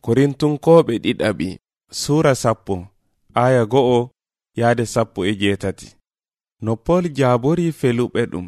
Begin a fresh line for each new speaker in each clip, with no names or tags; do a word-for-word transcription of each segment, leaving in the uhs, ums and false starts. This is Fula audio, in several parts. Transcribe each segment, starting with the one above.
Korintunkoɓe ɗiɗaɓi Sura sappo aya go'o yaade sappo e jeetati. No Pol jaabori feluɓe ɗum.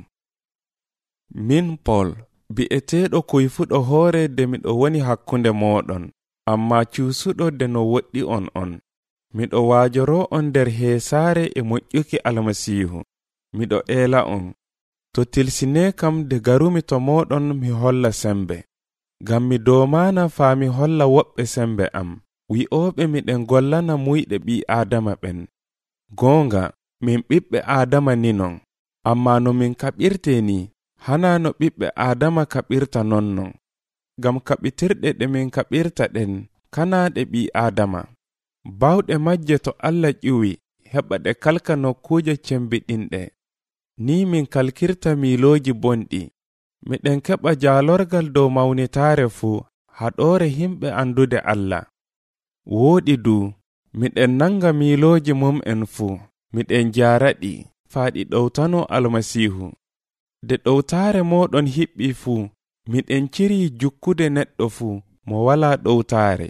Min Pol bi'eteeɗo kuyfuɗo hoore de miɗo woni hakkunde mooɗon, amma cuusuɗo de no woɗɗi on on. Miɗo waajoro on nder heesaare e moƴƴuki Almasiihu. Miɗo eela on. To tilsinee kam de garumi to mooɗon mi holla sembe. Gam mi doomana faa mi holla woɓɓe sembe am. Wi'ooɓe miɗen gollana muyɗe ɓi Aadama ɓen. Goonga, min ɓiɓɓe Aadama ni non. Amma no min kaɓirte ni, hana no ɓiɓɓe Aadama kaɓirta non non. Gam kaɓitirɗe ɗe min kaɓirta ɗen, kana ɗe ɓi Aadama. Bawɗe majje to Allah ƴuwi, heɓa ɗe kalka nokkuje cembiɗinɗe. Ni min kalkirta miilooji bonɗi. Miɗen keɓa jaalorgal dow mawnitaare fuu, haɗoore himɓe andude Allah. Wooɗi du, miɗen nanga miilooji mum'en fuu, miɗen jaaraɗi, faa ɗi ɗowtano Almasiihu. De ɗowtaare mooɗon hiɓɓi fuu, miɗen ciri jukkude neɗɗo fuu, mo walaa ɗowtaare.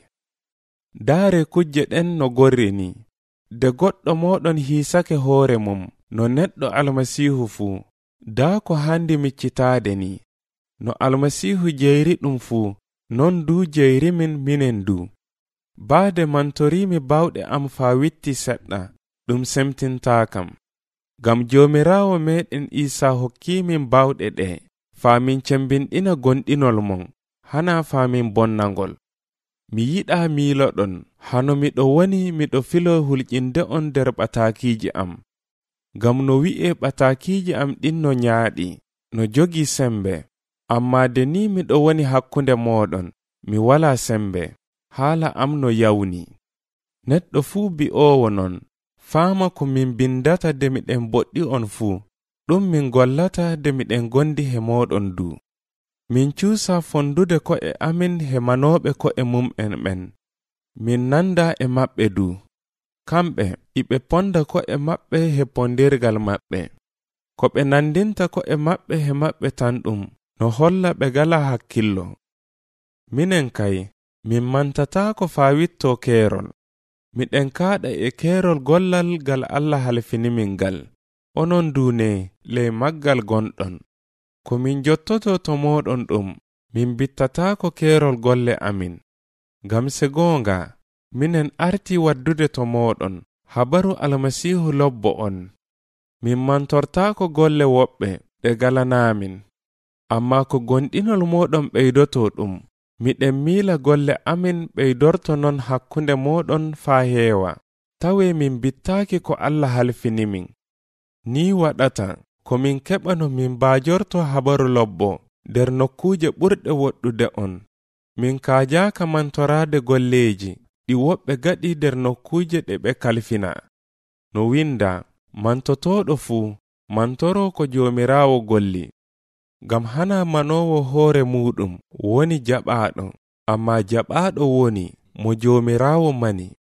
Daare kujje ɗen no gorri ni. De goɗɗo mooɗon hiisake hoore mum, no neɗɗo Almasiihu fuu, daa ko handi miccitaade ni. No Almasiihu jeyri ɗum fuu, non du jeyrimin minen du. Baade mantorimi bawɗe am faa witti seɗɗa, ɗum semtintaakam. Gam Joomiraawo meɗen Iisa hokkimin bawɗe ɗe, faa min cembinɗina gonɗinol mon, hana faa min bonnangol. Mi yiɗaa miiloɗon, hano miɗo woni miɗo filo hulƴinde on nder ɓataakiiji am. Gam no wi'e ɓataakiiji am ɗin no nyaaɗi, no jogi sembe. Amma de ni miɗo woni hakkunde mooɗon, mi walaa sembe, haala am no yawni. Neɗɗo fuu bi'oowo non, faama ko min bindata de miɗen boɗɗi on fuu, ɗum min gollata de miɗen gondi he mooɗon du. Min cuusa fondude ko'e amin he manooɓe ko'e mum'en ɓen. Min nanda e maɓɓe du. Kamɓe iɓe ponda ko'e maɓɓe he pondirgal maɓɓe. Ko ɓe nandinta ko'e maɓɓe he maɓɓe tan ɗum, no holla ɓe gala hakkillo. Minen kay, min mantataako faa witto keerol. Miɗen kaaɗa e keerol gollal gal Allah halfinimin gal. Onon duune ley maggal gonɗon. Ko min jottoto to mooɗon ɗum, min bittataako keerol golle amin. Gam se goonga, minen arti waddude to mooɗon, habaru Almasiihu lobbo on. Min mantortaako golle woɓɓe ɗe galanaamin. Amma ko gonɗinol mooɗon ɓeydoto ɗum, miɗen miila golle amin ɓeydorto non hakkunde mooɗon faa heewa. Tawe min bittaaki ko Allah halfinimin. Ni waɗata, ko min keɓa no min baajorto habaru lobbo, nder nokkuuje ɓurɗe woɗɗude on. Min kaajaaka mantoraade golleeji, ɗi woɓɓe gaɗi nder nokkuuje ɗe ɓe kalfina. No winda, mantotooɗo fuu, mantoro ko Joomiraawo golli. Gam hana manoowo hoore muɗum woni jaɓaaɗo, amma jaɓaaɗo woni mo Joomiraawo mani.